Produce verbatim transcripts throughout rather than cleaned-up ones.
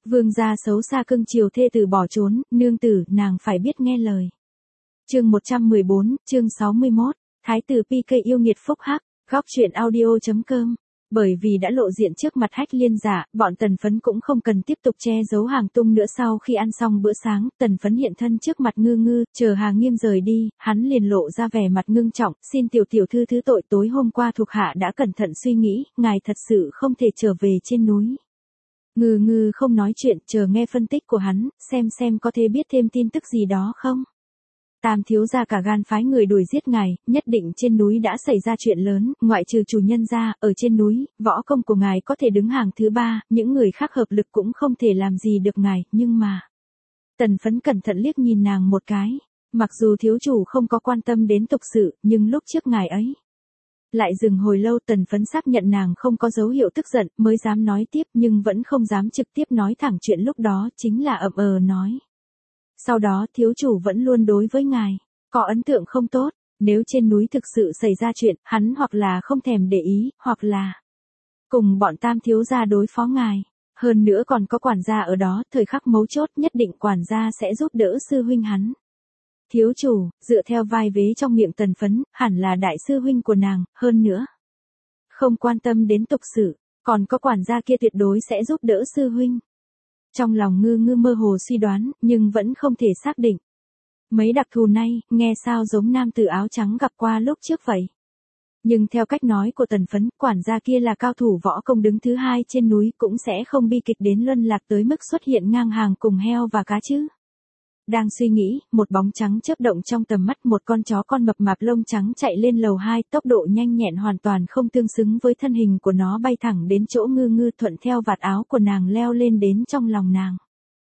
Vương gia xấu xa cưng chiều thê tử bỏ trốn, nương tử, nàng phải biết nghe lời. Chương một trăm mười bốn, chương sáu mươi mốt, Thái tử pê ca yêu nghiệt phúc hắc, góc truyện audio chấm com. Bởi vì đã lộ diện trước mặt Hách Liên giả, bọn Tần Phấn cũng không cần tiếp tục che giấu Hàng Tung nữa. Sau khi ăn xong bữa sáng, Tần Phấn hiện thân trước mặt Ngư Ngư, chờ Hàng Nghiêm rời đi, hắn liền lộ ra vẻ mặt ngưng trọng, xin tiểu tiểu thư thứ tội, tối hôm qua thuộc hạ đã cẩn thận suy nghĩ, ngài thật sự không thể trở về trên núi. Ngư Ngư không nói chuyện, chờ nghe phân tích của hắn, xem xem có thể biết thêm tin tức gì đó không. Tam thiếu gia cả gan phái người đuổi giết ngài, nhất định trên núi đã xảy ra chuyện lớn, ngoại trừ chủ nhân ra, ở trên núi, võ công của ngài có thể đứng hàng thứ ba, những người khác hợp lực cũng không thể làm gì được ngài, nhưng mà... Tần Phấn cẩn thận liếc nhìn nàng một cái, mặc dù thiếu chủ không có quan tâm đến tục sự, nhưng lúc trước ngài ấy... Lại dừng hồi lâu. Tần Phấn xác nhận nàng không có dấu hiệu tức giận, mới dám nói tiếp, nhưng vẫn không dám trực tiếp nói thẳng chuyện lúc đó, chính là ậm ờ nói. Sau đó thiếu chủ vẫn luôn đối với ngài, có ấn tượng không tốt, nếu trên núi thực sự xảy ra chuyện, hắn hoặc là không thèm để ý, hoặc là cùng bọn tam thiếu gia đối phó ngài. Hơn nữa còn có quản gia ở đó, thời khắc mấu chốt nhất định quản gia sẽ giúp đỡ sư huynh hắn. Thiếu chủ, dựa theo vai vế trong miệng Tần Phấn, hẳn là đại sư huynh của nàng, hơn nữa. Không quan tâm đến tục sự, còn có quản gia kia tuyệt đối sẽ giúp đỡ sư huynh. Trong lòng Ngư Ngư mơ hồ suy đoán, nhưng vẫn không thể xác định. Mấy đặc thù này, nghe sao giống nam tử áo trắng gặp qua lúc trước vậy. Nhưng theo cách nói của Tần Phấn, quản gia kia là cao thủ võ công đứng thứ hai trên núi, cũng sẽ không bi kịch đến luân lạc tới mức xuất hiện ngang hàng cùng heo và cá chứ. Đang suy nghĩ, một bóng trắng chớp động trong tầm mắt, một con chó con mập mạp lông trắng chạy lên lầu hai, tốc độ nhanh nhẹn hoàn toàn không tương xứng với thân hình của nó, bay thẳng đến chỗ Ngư Ngư, thuận theo vạt áo của nàng leo lên đến trong lòng nàng.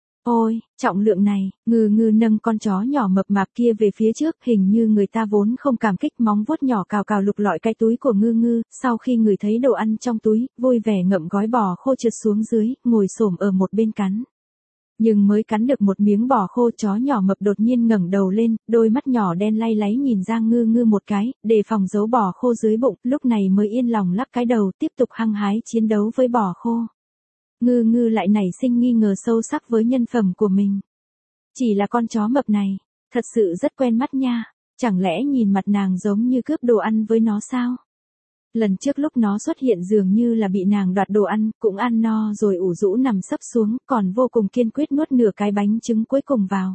Ôi, trọng lượng này. Ngư Ngư nâng con chó nhỏ mập mạp kia về phía trước, hình như người ta vốn không cảm kích, móng vuốt nhỏ cào cào lục lọi cái túi của Ngư Ngư, sau khi người thấy đồ ăn trong túi, vui vẻ ngậm gói bò khô trượt xuống dưới, ngồi xổm ở một bên cắn. Nhưng mới cắn được một miếng bò khô, chó nhỏ mập đột nhiên ngẩng đầu lên, đôi mắt nhỏ đen lay láy nhìn Giang Ngư Ngư một cái, đề phòng giấu bò khô dưới bụng, lúc này mới yên lòng lắc cái đầu, tiếp tục hăng hái chiến đấu với bò khô. Ngư Ngư lại nảy sinh nghi ngờ sâu sắc với nhân phẩm của mình. Chỉ là con chó mập này, thật sự rất quen mắt nha, chẳng lẽ nhìn mặt nàng giống như cướp đồ ăn với nó sao? Lần trước lúc nó xuất hiện dường như là bị nàng đoạt đồ ăn, cũng ăn no rồi ủ rũ nằm sấp xuống, còn vô cùng kiên quyết nuốt nửa cái bánh trứng cuối cùng vào.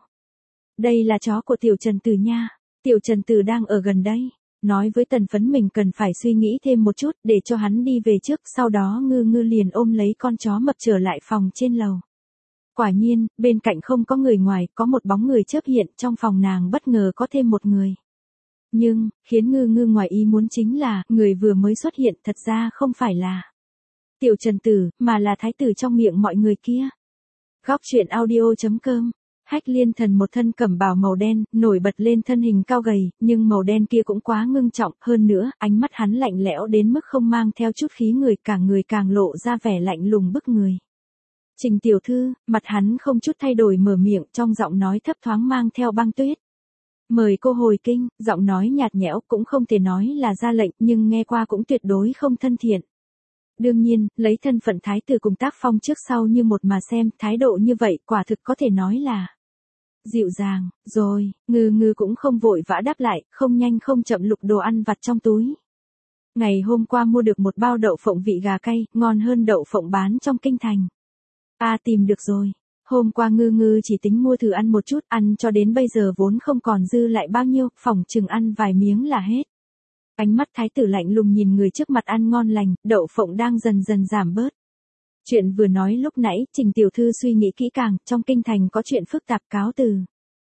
Đây là chó của Tiểu Trần Tử nha, Tiểu Trần Tử đang ở gần đây. Nói với Tần Phấn mình cần phải suy nghĩ thêm một chút, để cho hắn đi về trước, sau đó Ngư Ngư liền ôm lấy con chó mập trở lại phòng trên lầu. Quả nhiên, bên cạnh không có người ngoài, có một bóng người chớp hiện, trong phòng nàng bất ngờ có thêm một người. Nhưng, khiến Ngư Ngư ngoài ý muốn chính là, người vừa mới xuất hiện thật ra không phải là Tiểu Trần Tử, mà là thái tử trong miệng mọi người kia. Góc truyện audio chấm com. Hách Liên Thần một thân cẩm bào màu đen, nổi bật lên thân hình cao gầy, nhưng màu đen kia cũng quá ngưng trọng, hơn nữa, ánh mắt hắn lạnh lẽo đến mức không mang theo chút khí người, cả người càng lộ ra vẻ lạnh lùng bức người. Trình tiểu thư, mặt hắn không chút thay đổi mở miệng, trong giọng nói thấp thoáng mang theo băng tuyết. Mời cô hồi kinh, giọng nói nhạt nhẽo, cũng không thể nói là ra lệnh, nhưng nghe qua cũng tuyệt đối không thân thiện. Đương nhiên, lấy thân phận thái tử cùng tác phong trước sau như một mà xem, thái độ như vậy quả thực có thể nói là dịu dàng. Rồi, Ngư Ngư cũng không vội vã đáp lại, không nhanh không chậm lục đồ ăn vặt trong túi. Ngày hôm qua mua được một bao đậu phộng vị gà cay, ngon hơn đậu phộng bán trong kinh thành. À, tìm được rồi. Hôm qua Ngư Ngư chỉ tính mua thử ăn một chút, ăn cho đến bây giờ vốn không còn dư lại bao nhiêu, phỏng chừng ăn vài miếng là hết. Ánh mắt thái tử lạnh lùng nhìn người trước mặt ăn ngon lành, đậu phộng đang dần dần giảm bớt. Chuyện vừa nói lúc nãy, Trình tiểu thư suy nghĩ kỹ càng, trong kinh thành có chuyện phức tạp, cáo từ.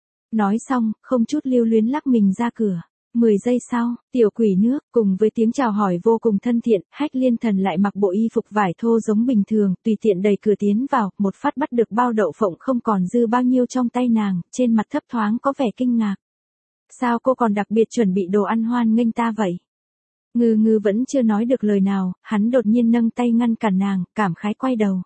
Nói xong, không chút lưu luyến lắc mình ra cửa. Mười giây sau, tiểu quỷ nước, cùng với tiếng chào hỏi vô cùng thân thiện, Hách Liên Thần lại mặc bộ y phục vải thô giống bình thường, tùy tiện đẩy cửa tiến vào, một phát bắt được bao đậu phộng không còn dư bao nhiêu trong tay nàng, trên mặt thấp thoáng có vẻ kinh ngạc. Sao cô còn đặc biệt chuẩn bị đồ ăn hoan nghênh ta vậy? Ngư Ngư vẫn chưa nói được lời nào, hắn đột nhiên nâng tay ngăn cản nàng, cảm khái quay đầu.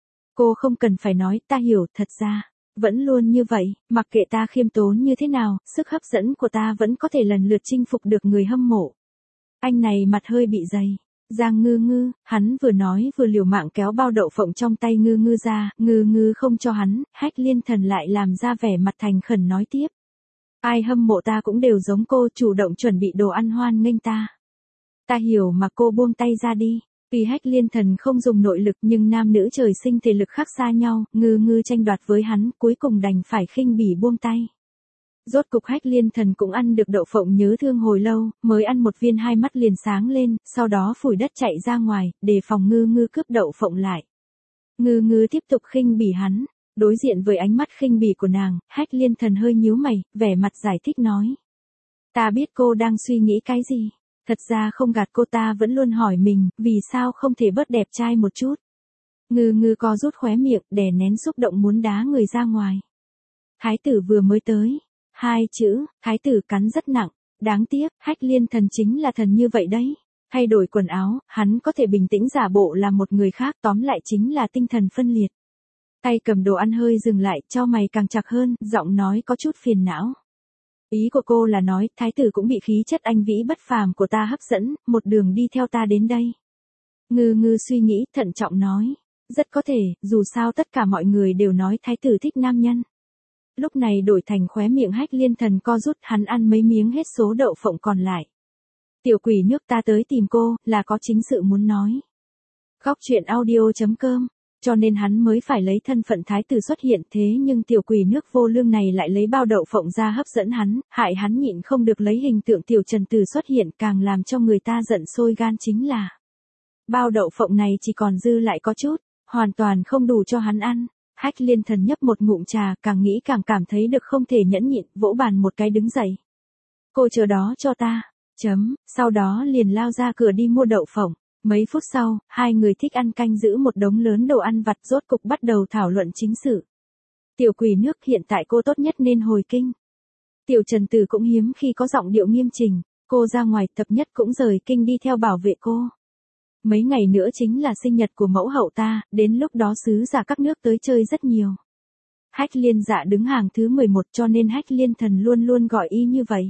Cô không cần phải nói, ta hiểu, thật ra, vẫn luôn như vậy, mặc kệ ta khiêm tốn như thế nào, sức hấp dẫn của ta vẫn có thể lần lượt chinh phục được người hâm mộ. Anh này mặt hơi bị dày, Giang Ngư Ngư, hắn vừa nói vừa liều mạng kéo bao đậu phộng trong tay Ngư Ngư ra, Ngư Ngư không cho hắn, Hách Liên Thần lại làm ra vẻ mặt thành khẩn nói tiếp. Ai hâm mộ ta cũng đều giống cô, chủ động chuẩn bị đồ ăn hoan nghênh ta. Ta hiểu mà, cô buông tay ra đi. Vì Hách Liên Thần không dùng nội lực nhưng nam nữ trời sinh thể lực khác xa nhau, Ngư Ngư tranh đoạt với hắn, cuối cùng đành phải khinh bỉ buông tay. Rốt cục Hách Liên Thần cũng ăn được đậu phộng nhớ thương hồi lâu, mới ăn một viên hai mắt liền sáng lên, sau đó phủi đất chạy ra ngoài, đề phòng Ngư Ngư cướp đậu phộng lại. Ngư Ngư tiếp tục khinh bỉ hắn, đối diện với ánh mắt khinh bỉ của nàng, Hách Liên Thần hơi nhíu mày, vẻ mặt giải thích nói. Ta biết cô đang suy nghĩ cái gì, thật ra không gạt cô, ta vẫn luôn hỏi mình, vì sao không thể bớt đẹp trai một chút. Ngư Ngư co rút khóe miệng, đè nén xúc động muốn đá người ra ngoài. Thái tử vừa mới tới. Hai chữ, thái tử cắn rất nặng, đáng tiếc, Hách Liên Thần chính là thần như vậy đấy. Thay đổi quần áo, hắn có thể bình tĩnh giả bộ là một người khác, tóm lại chính là tinh thần phân liệt. Tay cầm đồ ăn hơi dừng lại, chau mày càng chặt hơn, giọng nói có chút phiền não. Ý của cô là nói, thái tử cũng bị khí chất anh vĩ bất phàm của ta hấp dẫn, một đường đi theo ta đến đây. Ngư Ngư suy nghĩ, thận trọng nói. Rất có thể, dù sao tất cả mọi người đều nói thái tử thích nam nhân. Lúc này đổi thành khóe miệng Hách Liên Thần co rút, hắn ăn mấy miếng hết số đậu phộng còn lại. Tiểu quỷ nước, ta tới tìm cô, là có chính sự muốn nói. Góc truyện audio chấm com, cho nên hắn mới phải lấy thân phận thái tử xuất hiện, thế nhưng tiểu quỷ nước vô lương này lại lấy bao đậu phộng ra hấp dẫn hắn, hại hắn nhịn không được lấy hình tượng tiểu trần tử xuất hiện, càng làm cho người ta giận sôi gan chính là. Bao đậu phộng này chỉ còn dư lại có chút, hoàn toàn không đủ cho hắn ăn. Hách Liên Thần nhấp một ngụm trà, càng nghĩ càng cảm thấy được không thể nhẫn nhịn, vỗ bàn một cái đứng dậy. Cô chờ đó cho ta, chấm, sau đó liền lao ra cửa đi mua đậu phộng. Mấy phút sau, hai người thích ăn canh giữ một đống lớn đồ ăn vặt, rốt cục bắt đầu thảo luận chính sự. Tiểu quỷ nước, hiện tại cô tốt nhất nên hồi kinh. Tiểu Trần Tử cũng hiếm khi có giọng điệu nghiêm chỉnh, cô ra ngoài tập nhất cũng rời kinh đi theo bảo vệ cô. Mấy ngày nữa chính là sinh nhật của mẫu hậu ta, đến lúc đó sứ giả các nước tới chơi rất nhiều. Hách Liên Dạ đứng hàng thứ mười một, cho nên Hách Liên Thần luôn luôn gọi y như vậy.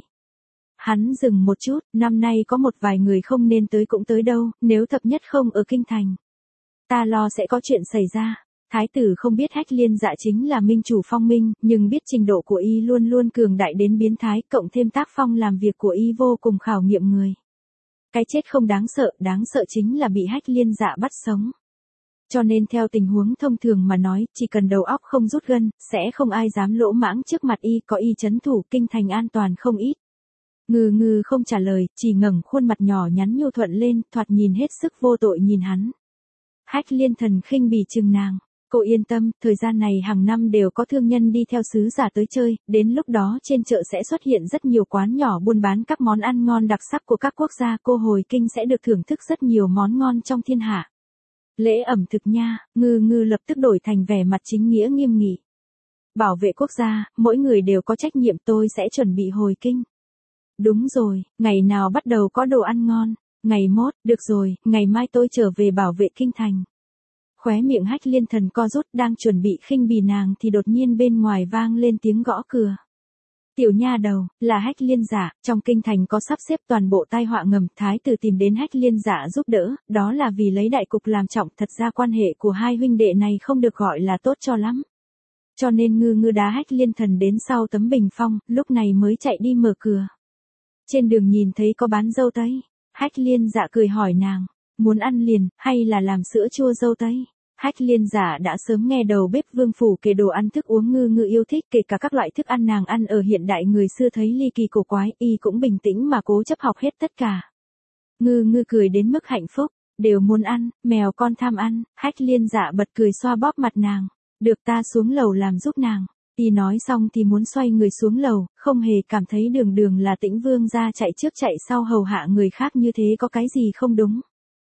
Hắn dừng một chút, năm nay có một vài người không nên tới cũng tới đâu, nếu thập nhất không ở kinh thành. Ta lo sẽ có chuyện xảy ra. Thái tử không biết Hách Liên Dạ chính là minh chủ phong minh, nhưng biết trình độ của y luôn luôn cường đại đến biến thái, cộng thêm tác phong làm việc của y vô cùng khảo nghiệm người. Cái chết không đáng sợ, đáng sợ chính là bị Hách Liên Dạ bắt sống. Cho nên theo tình huống thông thường mà nói, chỉ cần đầu óc không rút gân, sẽ không ai dám lỗ mãng trước mặt y, có y trấn thủ, kinh thành an toàn không ít. Ngư Ngư không trả lời, chỉ ngẩng khuôn mặt nhỏ nhắn nhu thuận lên, thoạt nhìn hết sức vô tội nhìn hắn. Hách Liên Thần khinh bỉ chừng nàng. Cô yên tâm, thời gian này hàng năm đều có thương nhân đi theo sứ giả tới chơi, đến lúc đó trên chợ sẽ xuất hiện rất nhiều quán nhỏ buôn bán các món ăn ngon đặc sắc của các quốc gia, cô hồi kinh sẽ được thưởng thức rất nhiều món ngon trong thiên hạ. Lễ ẩm thực nha, Ngư Ngư lập tức đổi thành vẻ mặt chính nghĩa nghiêm nghị. Bảo vệ quốc gia, mỗi người đều có trách nhiệm, tôi sẽ chuẩn bị hồi kinh. Đúng rồi, ngày nào bắt đầu có đồ ăn ngon, ngày mốt, được rồi, ngày mai tôi trở về bảo vệ kinh thành. Khóe miệng Hách Liên Thần co rút, đang chuẩn bị khinh bỉ nàng thì đột nhiên bên ngoài vang lên tiếng gõ cửa. Tiểu nha đầu, là Hách Liên Dạ, trong kinh thành có sắp xếp toàn bộ tai họa ngầm, thái tử tìm đến Hách Liên Dạ giúp đỡ, đó là vì lấy đại cục làm trọng, thật ra quan hệ của hai huynh đệ này không được gọi là tốt cho lắm. Cho nên Ngư Ngư đá Hách Liên Thần đến sau tấm bình phong, lúc này mới chạy đi mở cửa. Trên đường nhìn thấy có bán dâu tây, Hách Liên Dạ cười hỏi nàng, muốn ăn liền, hay là làm sữa chua dâu tây? Hách Liên Dạ đã sớm nghe đầu bếp Vương phủ kể đồ ăn thức uống Ngư Ngư yêu thích, kể cả các loại thức ăn nàng ăn ở hiện đại người xưa thấy ly kỳ cổ quái, y cũng bình tĩnh mà cố chấp học hết tất cả. Ngư Ngư cười đến mức hạnh phúc, đều muốn ăn, mèo con tham ăn. Hách Liên Dạ bật cười xoa bóp mặt nàng, được, ta xuống lầu làm giúp nàng. Y nói xong thì muốn xoay người xuống lầu, không hề cảm thấy đường đường là Tĩnh Vương gia chạy trước chạy sau hầu hạ người khác như thế có cái gì không đúng.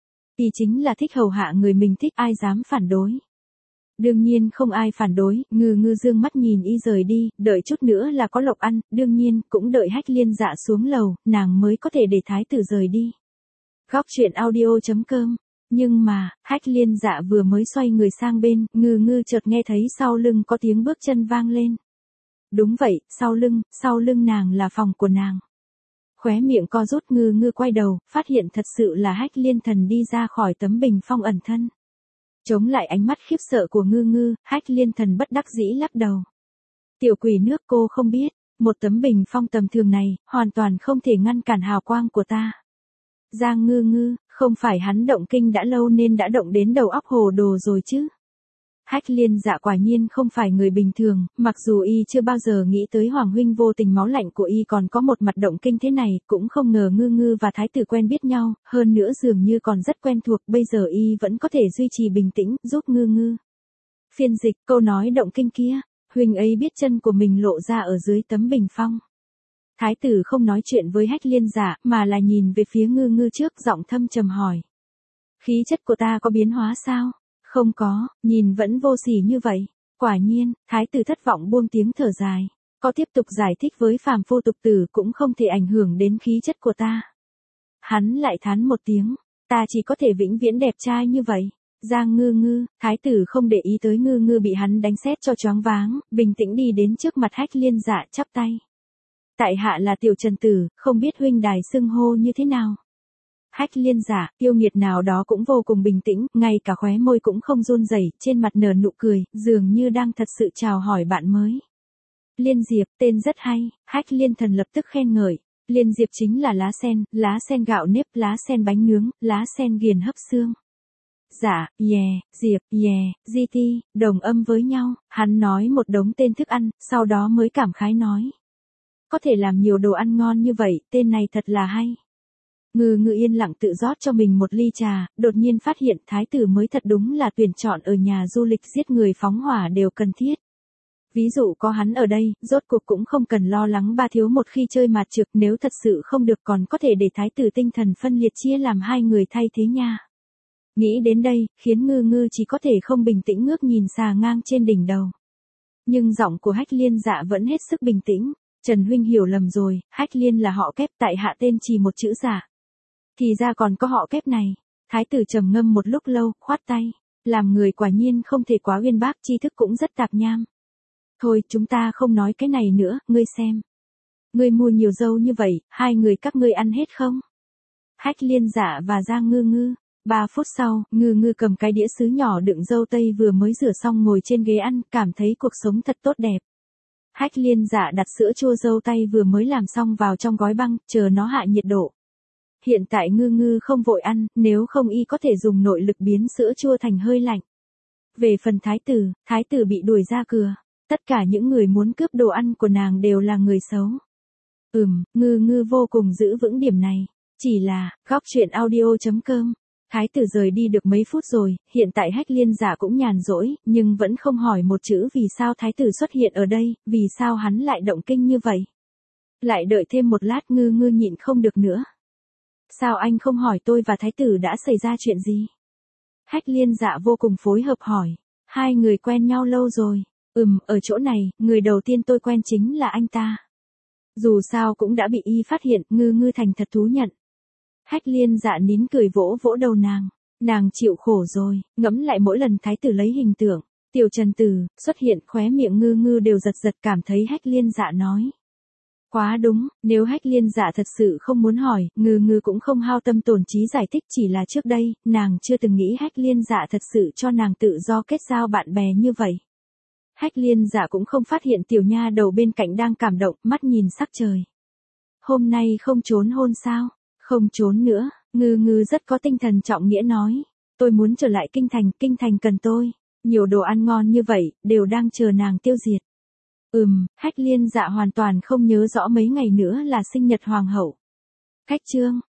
Y chính là thích hầu hạ người mình thích, ai dám phản đối. Đương nhiên không ai phản đối, Ngư Ngư dương mắt nhìn y rời đi, đợi chút nữa là có lộc ăn, đương nhiên cũng đợi Hách Liên Dạ xuống lầu, nàng mới có thể để thái tử rời đi. Góc truyện audio chấm com. Nhưng mà, Hách Liên Dạ vừa mới xoay người sang bên, Ngư Ngư chợt nghe thấy sau lưng có tiếng bước chân vang lên. Đúng vậy, sau lưng, sau lưng nàng là phòng của nàng. Khóe miệng co rút, Ngư Ngư quay đầu, phát hiện thật sự là Hách Liên Thần đi ra khỏi tấm bình phong ẩn thân. Chống lại ánh mắt khiếp sợ của Ngư Ngư, Hách Liên Thần bất đắc dĩ lắc đầu. Tiểu quỷ nước, cô không biết, một tấm bình phong tầm thường này, hoàn toàn không thể ngăn cản hào quang của ta. Giang Ngư Ngư, không phải hắn động kinh đã lâu nên đã động đến đầu óc hồ đồ rồi chứ. Hách Liên Dạ quả nhiên không phải người bình thường, mặc dù y chưa bao giờ nghĩ tới Hoàng huynh vô tình máu lạnh của y còn có một mặt động kinh thế này, cũng không ngờ Ngư Ngư và thái tử quen biết nhau, hơn nữa dường như còn rất quen thuộc, bây giờ y vẫn có thể duy trì bình tĩnh, giúp Ngư Ngư. Phiên dịch, câu nói động kinh kia, huynh ấy biết chân của mình lộ ra ở dưới tấm bình phong. Thái tử không nói chuyện với Hách Liên Dạ, mà là nhìn về phía Ngư Ngư trước, giọng thâm trầm hỏi. Khí chất của ta có biến hóa sao? Không có, nhìn vẫn vô sỉ như vậy. Quả nhiên, thái tử thất vọng buông tiếng thở dài. Có tiếp tục giải thích với phàm phu tục tử cũng không thể ảnh hưởng đến khí chất của ta. Hắn lại thán một tiếng, ta chỉ có thể vĩnh viễn đẹp trai như vậy. Giang Ngư Ngư, thái tử không để ý tới Ngư Ngư bị hắn đánh sét cho choáng váng, bình tĩnh đi đến trước mặt Hách Liên Dạ chắp tay. Tại hạ là Tiểu Trần Tử, không biết huynh đài xưng hô như thế nào. Hách Liên Dạ, yêu nghiệt nào đó cũng vô cùng bình tĩnh, ngay cả khóe môi cũng không run rẩy, trên mặt nở nụ cười, dường như đang thật sự chào hỏi bạn mới. Liên Diệp, tên rất hay, Hách Liên Thần lập tức khen ngợi. Liên Diệp chính là lá sen, lá sen gạo nếp, lá sen bánh nướng, lá sen ghiền hấp xương. Dạ, yeah, Diệp, yeah, gi ti, đồng âm với nhau, hắn nói một đống tên thức ăn, sau đó mới cảm khái nói. Có thể làm nhiều đồ ăn ngon như vậy, tên này thật là hay. Ngư Ngư yên lặng tự rót cho mình một ly trà, đột nhiên phát hiện thái tử mới thật đúng là tuyển chọn ở nhà du lịch giết người phóng hỏa đều cần thiết. Ví dụ có hắn ở đây, rốt cuộc cũng không cần lo lắng ba thiếu một khi chơi mạt trược, nếu thật sự không được còn có thể để thái tử tinh thần phân liệt chia làm hai người thay thế nha. Nghĩ đến đây, khiến Ngư Ngư chỉ có thể không bình tĩnh ngước nhìn xà ngang trên đỉnh đầu. Nhưng giọng của Hách Liên Dạ vẫn hết sức bình tĩnh. Trần huynh hiểu lầm rồi, Hách Liên là họ kép, tại hạ tên chỉ một chữ giả. Thì ra còn có họ kép này. Thái tử trầm ngâm một lúc lâu, khoát tay. Làm người quả nhiên không thể quá uyên bác, tri thức cũng rất tạp nham. Thôi, chúng ta không nói cái này nữa, ngươi xem. Ngươi mua nhiều dâu như vậy, hai người các ngươi ăn hết không? Hách Liên Dạ và Giang Ngư Ngư. Ba phút sau, Ngư Ngư cầm cái đĩa sứ nhỏ đựng dâu tây vừa mới rửa xong ngồi trên ghế ăn, cảm thấy cuộc sống thật tốt đẹp. Hách Liên Dạ đặt sữa chua dâu tây vừa mới làm xong vào trong gói băng, chờ nó hạ nhiệt độ. Hiện tại Ngư Ngư không vội ăn, nếu không y có thể dùng nội lực biến sữa chua thành hơi lạnh. Về phần thái tử, thái tử bị đuổi ra cửa. Tất cả những người muốn cướp đồ ăn của nàng đều là người xấu. Ừm, Ngư Ngư vô cùng giữ vững điểm này. Chỉ là, góc truyện audio chấm com. Thái tử rời đi được mấy phút rồi, hiện tại Hách Liên Dạ cũng nhàn rỗi, nhưng vẫn không hỏi một chữ vì sao thái tử xuất hiện ở đây, vì sao hắn lại động kinh như vậy. Lại đợi thêm một lát, Ngư Ngư nhịn không được nữa. Sao anh không hỏi tôi và thái tử đã xảy ra chuyện gì? Hách Liên Dạ vô cùng phối hợp hỏi. Hai người quen nhau lâu rồi. Ừm, ở chỗ này, người đầu tiên tôi quen chính là anh ta. Dù sao cũng đã bị y phát hiện, Ngư Ngư thành thật thú nhận. Hách Liên Dạ nín cười vỗ vỗ đầu nàng. Nàng chịu khổ rồi, ngẫm lại mỗi lần thái tử lấy hình tượng, Tiểu Trần Tử, xuất hiện, khóe miệng Ngư Ngư đều giật giật, cảm thấy Hách Liên Dạ nói. Quá đúng, nếu Hách Liên Dạ thật sự không muốn hỏi, Ngư Ngư cũng không hao tâm tổn trí giải thích, chỉ là trước đây, nàng chưa từng nghĩ Hách Liên Dạ thật sự cho nàng tự do kết giao bạn bè như vậy. Hách Liên Dạ cũng không phát hiện tiểu nha đầu bên cạnh đang cảm động, mắt nhìn sắc trời. Hôm nay không trốn hôn sao? Không trốn nữa, Ngư Ngư rất có tinh thần trọng nghĩa nói. Tôi muốn trở lại kinh thành, kinh thành cần tôi. Nhiều đồ ăn ngon như vậy, đều đang chờ nàng tiêu diệt. Ừm, Hách Liên Dạ hoàn toàn không nhớ rõ mấy ngày nữa là sinh nhật hoàng hậu. Khách trương,